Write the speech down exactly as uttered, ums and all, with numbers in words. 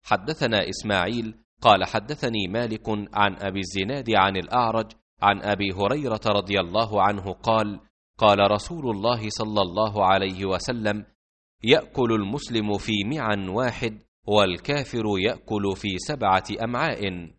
حدثنا إسماعيل قال حدثني مالك عن أبي الزناد عن الأعرج عن أبي هريرة رضي الله عنه قال قال رسول الله صلى الله عليه وسلم: يأكل المسلم في معا واحد والكافر يأكل في سبعة أمعاء.